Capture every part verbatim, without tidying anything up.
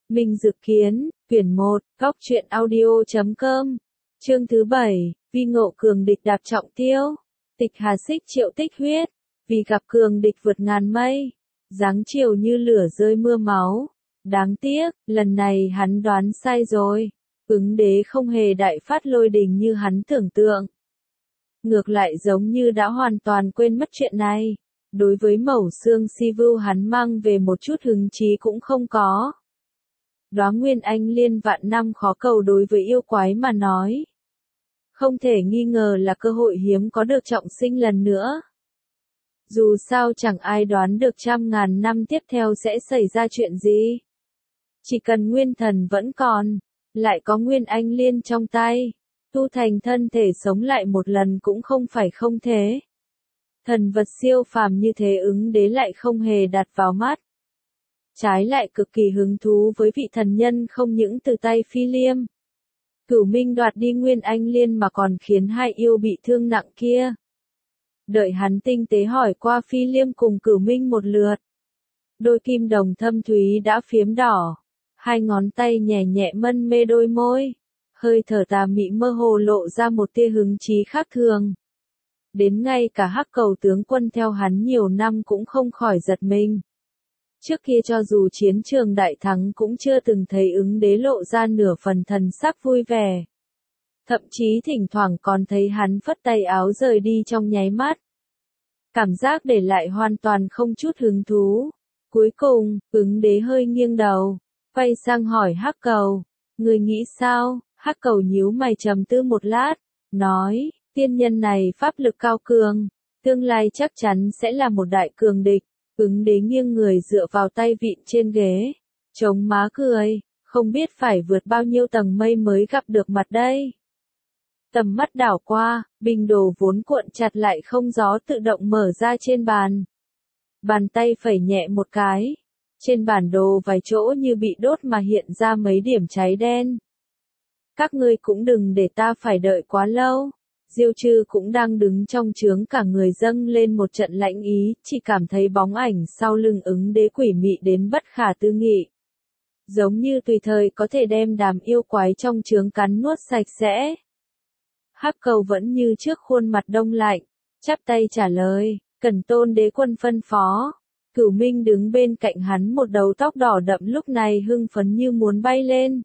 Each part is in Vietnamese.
Minh Dực Kiến, quyển một, góc truyện audio chấm com, chương thứ bảy, vi ngộ cường địch đạp trọng tiêu, tịch hà xích triệu tích huyết, vì gặp cường địch vượt ngàn mây, giáng chiều như lửa rơi mưa máu, đáng tiếc, lần này hắn đoán sai rồi, ứng đế không hề đại phát lôi đình như hắn tưởng tượng. Ngược lại giống như đã hoàn toàn quên mất chuyện này, đối với mẩu xương si vưu hắn mang về một chút hứng chí cũng không có. Đóa nguyên anh liên vạn năm khó cầu đối với yêu quái mà nói. Không thể nghi ngờ là cơ hội hiếm có được trọng sinh lần nữa. Dù sao chẳng ai đoán được trăm ngàn năm tiếp theo sẽ xảy ra chuyện gì. Chỉ cần nguyên thần vẫn còn, lại có nguyên anh liên trong tay, tu thành thân thể sống lại một lần cũng không phải không thế. Thần vật siêu phàm như thế ứng đế lại không hề đặt vào mắt. Trái lại cực kỳ hứng thú với vị thần nhân không những từ tay Phi Liêm. Cửu Minh đoạt đi nguyên anh liên mà còn khiến hai yêu bị thương nặng kia. Đợi hắn tinh tế hỏi qua Phi Liêm cùng Cửu Minh một lượt. Đôi kim đồng thâm thúy đã phiếm đỏ. Hai ngón tay nhẹ nhẹ mân mê đôi môi. Hơi thở tà mị mơ hồ lộ ra một tia hứng chí khác thường. Đến ngay cả Hắc Cầu tướng quân theo hắn nhiều năm cũng không khỏi giật mình. Trước kia cho dù chiến trường đại thắng cũng chưa từng thấy ứng đế lộ ra nửa phần thần sắc vui vẻ. Thậm chí thỉnh thoảng còn thấy hắn phất tay áo rời đi trong nháy mắt. Cảm giác để lại hoàn toàn không chút hứng thú. Cuối cùng, ứng đế hơi nghiêng đầu, quay sang hỏi Hắc Cầu, người nghĩ sao? Hắc Cầu nhíu mày trầm tư một lát, nói, tiên nhân này pháp lực cao cường, tương lai chắc chắn sẽ là một đại cường địch. Ứng đế nghiêng người dựa vào tay vịn trên ghế, chống má cười, không biết phải vượt bao nhiêu tầng mây mới gặp được mặt đây. Tầm mắt đảo qua, bình đồ vốn cuộn chặt lại không gió tự động mở ra trên bàn. Bàn tay phẩy nhẹ một cái, trên bản đồ vài chỗ như bị đốt mà hiện ra mấy điểm cháy đen. Các ngươi cũng đừng để ta phải đợi quá lâu. Diêu Trư cũng đang đứng trong trướng cả người dâng lên một trận lãnh ý, chỉ cảm thấy bóng ảnh sau lưng ứng đế quỷ mị đến bất khả tư nghị. Giống như tùy thời có thể đem đám yêu quái trong trướng cắn nuốt sạch sẽ. Hắc Cầu vẫn như trước khuôn mặt đông lạnh, chắp tay trả lời, Cần Tôn đế quân phân phó. Cửu Minh đứng bên cạnh hắn một đầu tóc đỏ đậm lúc này hưng phấn như muốn bay lên.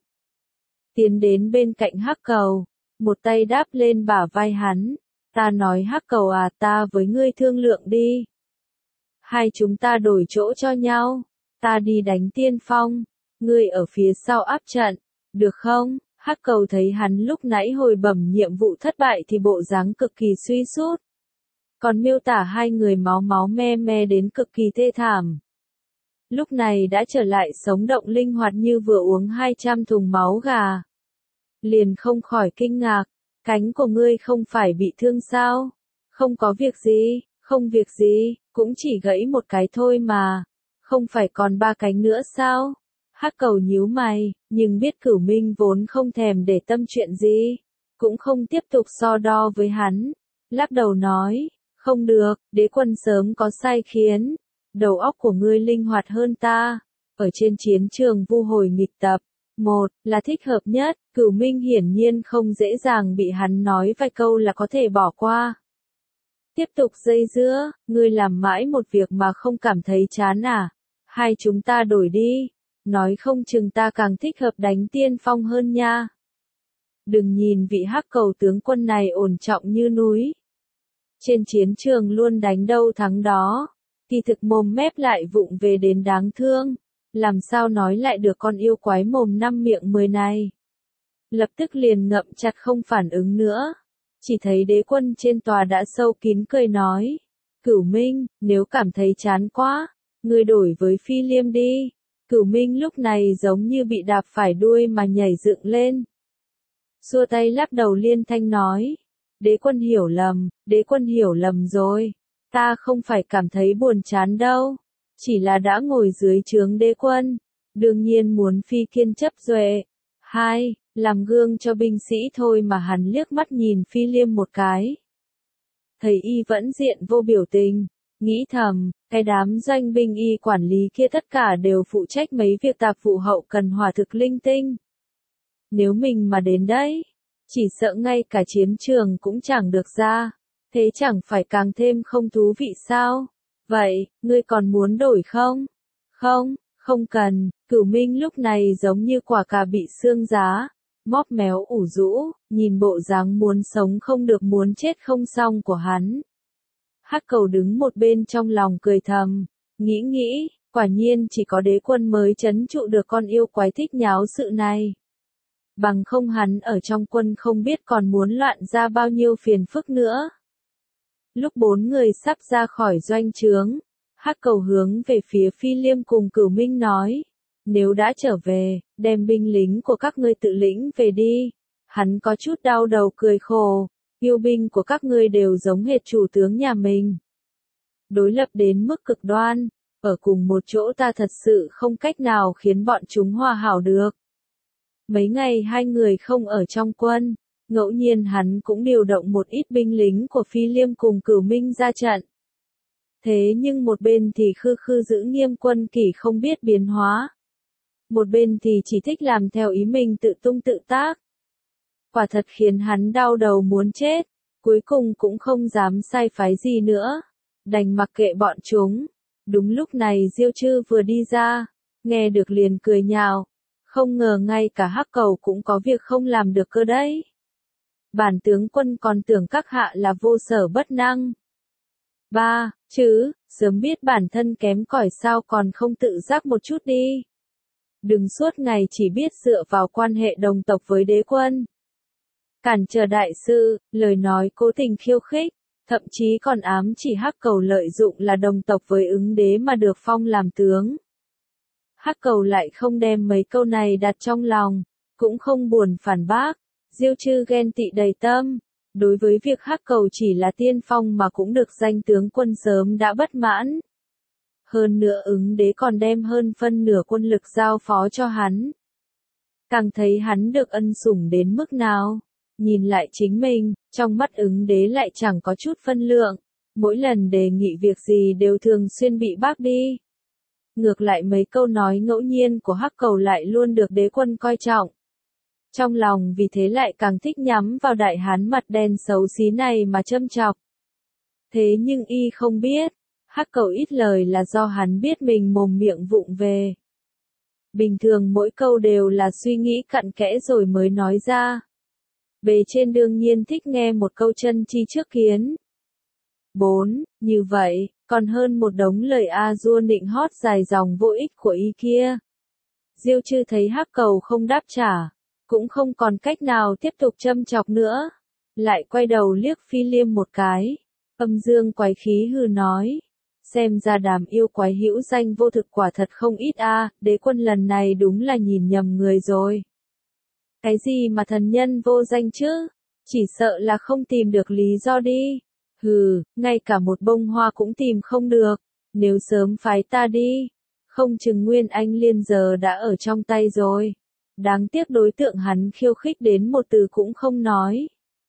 Tiến đến bên cạnh Hắc Cầu. Một tay đáp lên bả vai hắn, ta nói Hắc Cầu à, ta với ngươi thương lượng đi. Hai chúng ta đổi chỗ cho nhau, ta đi đánh tiên phong, ngươi ở phía sau áp trận, được không? Hắc Cầu thấy hắn lúc nãy hồi bẩm nhiệm vụ thất bại thì bộ dáng cực kỳ suy sút. Còn miêu tả hai người máu máu me me đến cực kỳ thê thảm. Lúc này đã trở lại sống động linh hoạt như vừa uống hai trăm thùng máu gà. Liền không khỏi kinh ngạc, cánh của ngươi không phải bị thương sao? Không có việc gì, không việc gì, cũng chỉ gãy một cái thôi mà, không phải còn ba cánh nữa sao? Hắc Cầu nhíu mày, nhưng biết Cửu Minh vốn không thèm để tâm chuyện gì, cũng không tiếp tục so đo với hắn, lắc đầu nói, không được, đế quân sớm có sai khiến, đầu óc của ngươi linh hoạt hơn ta, ở trên chiến trường vu hồi nghịch tập. Một, là thích hợp nhất, Cửu Minh hiển nhiên không dễ dàng bị hắn nói vài câu là có thể bỏ qua. Tiếp tục dây dưa, ngươi làm mãi một việc mà không cảm thấy chán à? Hai chúng ta đổi đi, nói không chừng ta càng thích hợp đánh tiên phong hơn nha. Đừng nhìn vị Hắc Cầu tướng quân này ổn trọng như núi. Trên chiến trường luôn đánh đâu thắng đó, kỳ thực mồm mép lại vụng về đến đáng thương. Làm sao nói lại được con yêu quái mồm năm miệng mười này. Lập tức liền ngậm chặt không phản ứng nữa. Chỉ thấy đế quân trên tòa đã sâu kín cười nói. Cửu Minh, nếu cảm thấy chán quá, ngươi đổi với Phi Liêm đi. Cửu Minh lúc này giống như bị đạp phải đuôi mà nhảy dựng lên. Xua tay lắc đầu liên thanh nói. Đế quân hiểu lầm, đế quân hiểu lầm rồi. Ta không phải cảm thấy buồn chán đâu. Chỉ là đã ngồi dưới trướng đế quân, đương nhiên muốn phi kiên chấp duệ. Hai, làm gương cho binh sĩ thôi mà hắn liếc mắt nhìn Phi Liêm một cái. Thấy y vẫn diện vô biểu tình, nghĩ thầm, cái đám doanh binh y quản lý kia tất cả đều phụ trách mấy việc tạp vụ hậu cần hỏa thực linh tinh. Nếu mình mà đến đấy, chỉ sợ ngay cả chiến trường cũng chẳng được ra, thế chẳng phải càng thêm không thú vị sao? Vậy, ngươi còn muốn đổi không? Không, không cần. Cửu Minh lúc này giống như quả cà bị xương giá, móp méo ủ rũ, nhìn bộ dáng muốn sống không được muốn chết không xong của hắn. Hắc Cầu đứng một bên trong lòng cười thầm, nghĩ nghĩ, quả nhiên chỉ có đế quân mới trấn trụ được con yêu quái thích nháo sự này. Bằng không hắn ở trong quân không biết còn muốn loạn ra bao nhiêu phiền phức nữa. Lúc bốn người sắp ra khỏi doanh trướng, Hắc Cầu hướng về phía Phi Liêm cùng Cửu Minh nói, nếu đã trở về, đem binh lính của các ngươi tự lĩnh về đi. Hắn có chút đau đầu cười khổ, yêu binh của các ngươi đều giống hệt chủ tướng nhà mình. Đối lập đến mức cực đoan, ở cùng một chỗ ta thật sự không cách nào khiến bọn chúng hòa hảo được. Mấy ngày hai người không ở trong quân, ngẫu nhiên hắn cũng điều động một ít binh lính của Phi Liêm cùng Cửu Minh ra trận. Thế nhưng một bên thì khư khư giữ nghiêm quân kỷ không biết biến hóa. Một bên thì chỉ thích làm theo ý mình tự tung tự tác. Quả thật khiến hắn đau đầu muốn chết, cuối cùng cũng không dám sai phái gì nữa, đành mặc kệ bọn chúng. Đúng lúc này Diêu Trư vừa đi ra, nghe được liền cười nhạo, không ngờ ngay cả Hắc Cầu cũng có việc không làm được cơ đấy. Bản tướng quân còn tưởng các hạ là vô sở bất năng. Ba, chứ, sớm biết bản thân kém cỏi sao còn không tự giác một chút đi. Đừng suốt ngày chỉ biết dựa vào quan hệ đồng tộc với đế quân. Cản trở đại sư, lời nói cố tình khiêu khích, thậm chí còn ám chỉ Hắc Cầu lợi dụng là đồng tộc với ứng đế mà được phong làm tướng. Hắc Cầu lại không đem mấy câu này đặt trong lòng, cũng không buồn phản bác. Diêu Trư ghen tị đầy tâm, đối với việc Hắc Cầu chỉ là tiên phong mà cũng được danh tướng quân sớm đã bất mãn. Hơn nữa ứng đế còn đem hơn phân nửa quân lực giao phó cho hắn. Càng thấy hắn được ân sủng đến mức nào, nhìn lại chính mình, trong mắt ứng đế lại chẳng có chút phân lượng, mỗi lần đề nghị việc gì đều thường xuyên bị bác đi. Ngược lại mấy câu nói ngẫu nhiên của Hắc Cầu lại luôn được đế quân coi trọng. Trong lòng vì thế lại càng thích nhắm vào đại hán mặt đen xấu xí này mà châm chọc. Thế nhưng y không biết, Hắc Cầu ít lời là do hắn biết mình mồm miệng vụng về. Bình thường mỗi câu đều là suy nghĩ cặn kẽ rồi mới nói ra. Bề trên đương nhiên thích nghe một câu chân chi trước kiến. bốn. Như vậy, còn hơn một đống lời a dua nịnh hót dài dòng vô ích của y kia. Diêu Trư thấy Hắc Cầu không đáp trả, cũng không còn cách nào tiếp tục châm chọc nữa. Lại quay đầu liếc Phi Liêm một cái, âm dương quái khí hừ nói. Xem ra đàm yêu quái hữu danh vô thực quả thật không ít a, đế quân lần này đúng là nhìn nhầm người rồi. Cái gì mà thần nhân vô danh chứ? Chỉ sợ là không tìm được lý do đi. Hừ, ngay cả một bông hoa cũng tìm không được. Nếu sớm phái ta đi, không chừng Nguyên Anh Liên giờ đã ở trong tay rồi. Đáng tiếc đối tượng hắn khiêu khích đến một từ cũng không nói.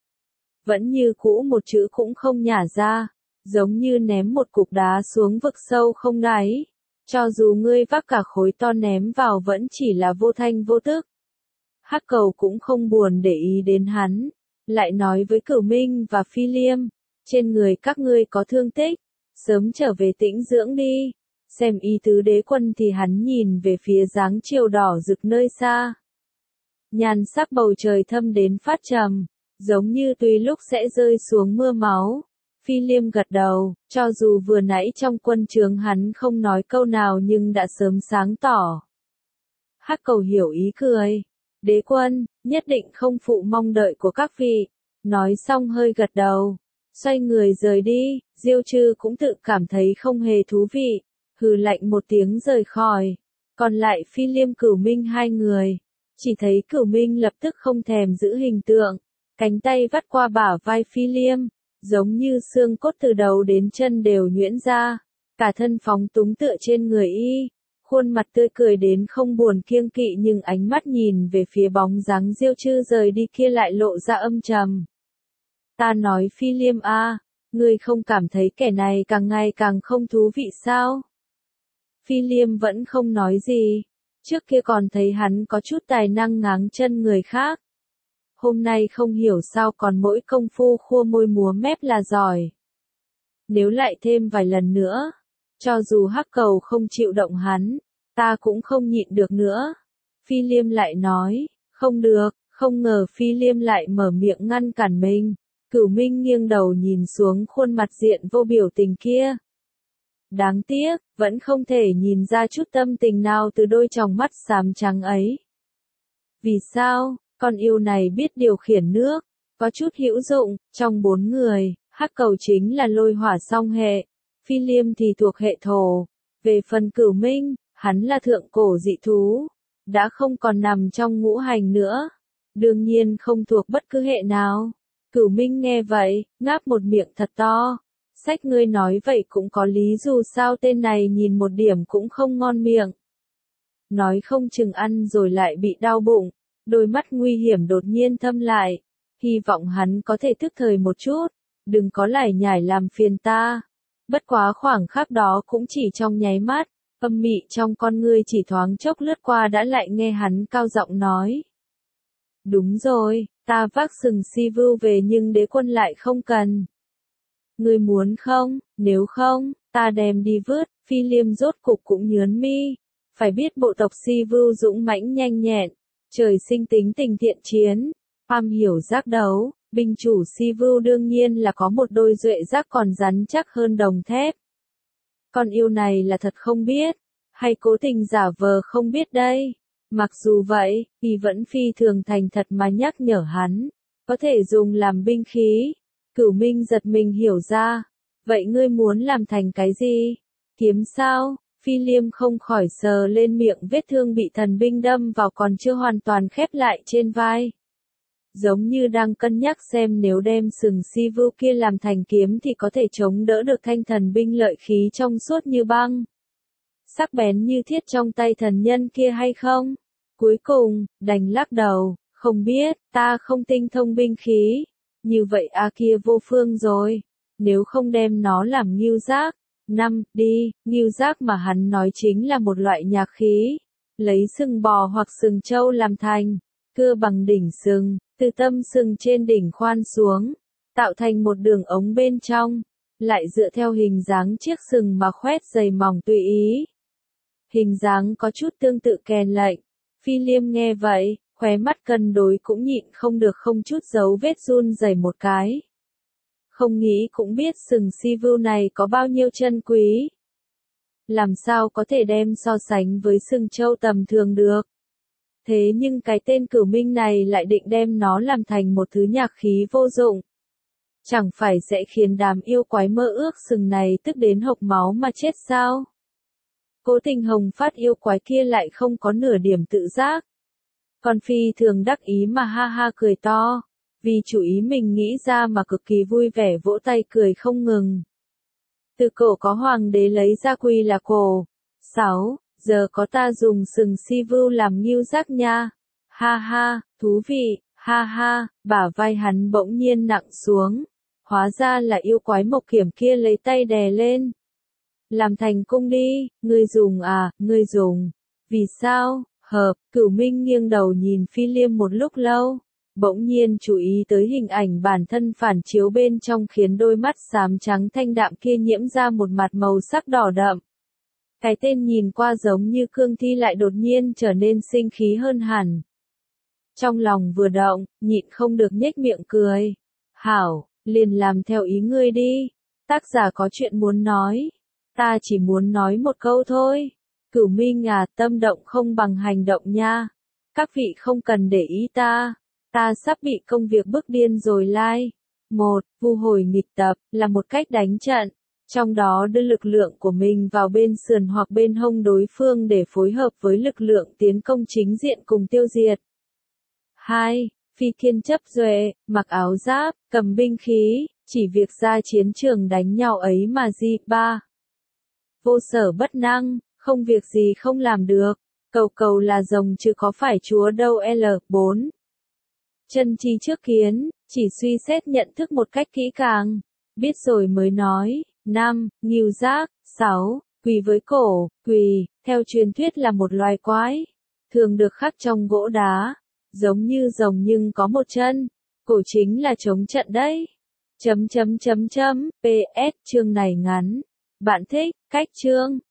Vẫn như cũ một chữ cũng không nhả ra, giống như ném một cục đá xuống vực sâu không đáy. Cho dù ngươi vác cả khối to ném vào vẫn chỉ là vô thanh vô tức. Hắc Cầu cũng không buồn để ý đến hắn, lại nói với Cửu Minh và Phi Liêm, trên người các ngươi có thương tích, sớm trở về tĩnh dưỡng đi. Xem ý tứ đế quân thì hắn nhìn về phía dáng chiều đỏ rực nơi xa. Nhan sắc bầu trời thâm đến phát trầm, giống như tùy lúc sẽ rơi xuống mưa máu. Phi Liêm gật đầu, cho dù vừa nãy trong quân trướng hắn không nói câu nào nhưng đã sớm sáng tỏ. Hắc Cầu hiểu ý cười. Đế quân, nhất định không phụ mong đợi của các vị. Nói xong hơi gật đầu, xoay người rời đi. Diêu Trư cũng tự cảm thấy không hề thú vị, hừ lạnh một tiếng rời khỏi. Còn lại Phi Liêm Cửu Minh hai người, chỉ thấy Cửu Minh lập tức không thèm giữ hình tượng, cánh tay vắt qua bả vai Phi Liêm, giống như xương cốt từ đầu đến chân đều nhuyễn ra, cả thân phóng túng tựa trên người y, khuôn mặt tươi cười đến không buồn kiêng kỵ nhưng ánh mắt nhìn về phía bóng dáng Diêu Trư rời đi kia lại lộ ra âm trầm. Ta nói Phi Liêm a, Ngươi không cảm thấy kẻ này càng ngày càng không thú vị sao? Phi Liêm vẫn không nói gì. Trước kia còn thấy hắn có chút tài năng ngáng chân người khác. Hôm nay không hiểu sao còn mỗi công phu khua môi múa mép là giỏi. Nếu lại thêm vài lần nữa, cho dù hắc cầu không chịu động hắn, ta cũng không nhịn được nữa. Phi Liêm lại nói, không được, không ngờ Phi Liêm lại mở miệng ngăn cản mình. Cửu Minh nghiêng đầu nhìn xuống khuôn mặt diện vô biểu tình kia. Đáng tiếc, vẫn không thể nhìn ra chút tâm tình nào từ đôi tròng mắt xám trắng ấy. Vì sao, con yêu này biết điều khiển nước, có chút hữu dụng, trong bốn người, hắc cầu chính là lôi hỏa song hệ, Phi Liêm thì thuộc hệ thổ. Về phần Cửu Minh, hắn là thượng cổ dị thú, đã không còn nằm trong ngũ hành nữa, đương nhiên không thuộc bất cứ hệ nào. Cửu Minh nghe vậy, ngáp một miệng thật to. Sách ngươi nói vậy cũng có lý, dù sao tên này nhìn một điểm cũng không ngon miệng. Nói không chừng ăn rồi lại bị đau bụng, đôi mắt nguy hiểm đột nhiên thâm lại. Hy vọng hắn có thể thức thời một chút, đừng có lải nhải làm phiền ta. Bất quá khoảng khắc đó cũng chỉ trong nháy mắt, âm mị trong con ngươi chỉ thoáng chốc lướt qua đã lại nghe hắn cao giọng nói. Đúng rồi, ta vác sừng si vưu về nhưng đế quân lại không cần. Ngươi muốn không, nếu không, ta đem đi vứt. Phi Liêm rốt cục cũng nhớn mi. Phải biết bộ tộc si vưu dũng mãnh nhanh nhẹn, trời sinh tính tình thiện chiến, am hiểu giác đấu, binh chủ si vưu đương nhiên là có một đôi duệ giác còn rắn chắc hơn đồng thép. Con yêu này là thật không biết, hay cố tình giả vờ không biết đây. Mặc dù vậy, y vẫn phi thường thành thật mà nhắc nhở hắn, có thể dùng làm binh khí. Cửu Minh giật mình hiểu ra, vậy ngươi muốn làm thành cái gì? Kiếm sao? Phi Liêm không khỏi sờ lên miệng vết thương bị thần binh đâm vào còn chưa hoàn toàn khép lại trên vai. Giống như đang cân nhắc xem nếu đem sừng si vưu kia làm thành kiếm thì có thể chống đỡ được thanh thần binh lợi khí trong suốt như băng, sắc bén như thiết trong tay thần nhân kia hay không? Cuối cùng, đành lắc đầu, không biết, ta không tinh thông binh khí. Như vậy a kia vô phương rồi, nếu không đem nó làm ngưu giác. Năm, đi, ngưu giác mà hắn nói chính là một loại nhạc khí, lấy sừng bò hoặc sừng trâu làm thành, cưa bằng đỉnh sừng, từ tâm sừng trên đỉnh khoan xuống, tạo thành một đường ống bên trong, lại dựa theo hình dáng chiếc sừng mà khoét dày mỏng tùy ý. Hình dáng có chút tương tự kèn lệnh. Phi Liêm nghe vậy, khóe mắt cân đối cũng nhịn không được không chút giấu vết run rẩy một cái. Không nghĩ cũng biết sừng si vưu này có bao nhiêu chân quý. Làm sao có thể đem so sánh với sừng trâu tầm thường được. Thế nhưng cái tên Cửu Minh này lại định đem nó làm thành một thứ nhạc khí vô dụng. Chẳng phải sẽ khiến đám yêu quái mơ ước sừng này tức đến hộc máu mà chết sao? Cố Tình Hồng phát yêu quái kia lại không có nửa điểm tự giác. Còn phi thường đắc ý mà ha ha cười to, vì chủ ý mình nghĩ ra mà cực kỳ vui vẻ vỗ tay cười không ngừng. Từ cổ có hoàng đế lấy ra quy là cổ. Sáu, giờ có ta dùng sừng si vưu làm ngưu giác nha. Ha ha, thú vị, ha ha, bả vai hắn bỗng nhiên nặng xuống. Hóa ra là yêu quái mộc kiểm kia lấy tay đè lên. Làm thành cung đi, ngươi dùng à, ngươi dùng. Vì sao? Hợp, Cửu Minh nghiêng đầu nhìn Phi Liêm một lúc lâu, bỗng nhiên chú ý tới hình ảnh bản thân phản chiếu bên trong khiến đôi mắt xám trắng thanh đạm kia nhiễm ra một mặt màu sắc đỏ đậm. Cái tên nhìn qua giống như cương thi lại đột nhiên trở nên sinh khí hơn hẳn. Trong lòng vừa động, nhịn không được nhếch miệng cười. Hảo, liền làm theo ý ngươi đi. Tác giả có chuyện muốn nói. Ta chỉ muốn nói một câu thôi. Cửu Minh à, tâm động không bằng hành động nha. Các vị không cần để ý ta. Ta sắp bị công việc bức điên rồi lai. Một, vu hồi nghịch tập, là một cách đánh trận. Trong đó đưa lực lượng của mình vào bên sườn hoặc bên hông đối phương để phối hợp với lực lượng tiến công chính diện cùng tiêu diệt. Hai, phi thiên chấp duệ, mặc áo giáp, cầm binh khí, chỉ việc ra chiến trường đánh nhau ấy mà gì. Ba, vô sở bất năng, không việc gì không làm được, cầu cầu là rồng chứ có phải chúa đâu. L. Bốn, chân chi trước kiến, chỉ suy xét nhận thức một cách kỹ càng. Biết rồi mới nói. năm. Ngưu giác. sáu. Quỳ với cổ. Quỳ, theo truyền thuyết là một loài quái, thường được khắc trong gỗ đá, giống như rồng nhưng có một chân. Cổ chính là chống trận đấy. Chấm chấm chấm chấm. pê ét chương này ngắn. Bạn thích cách chương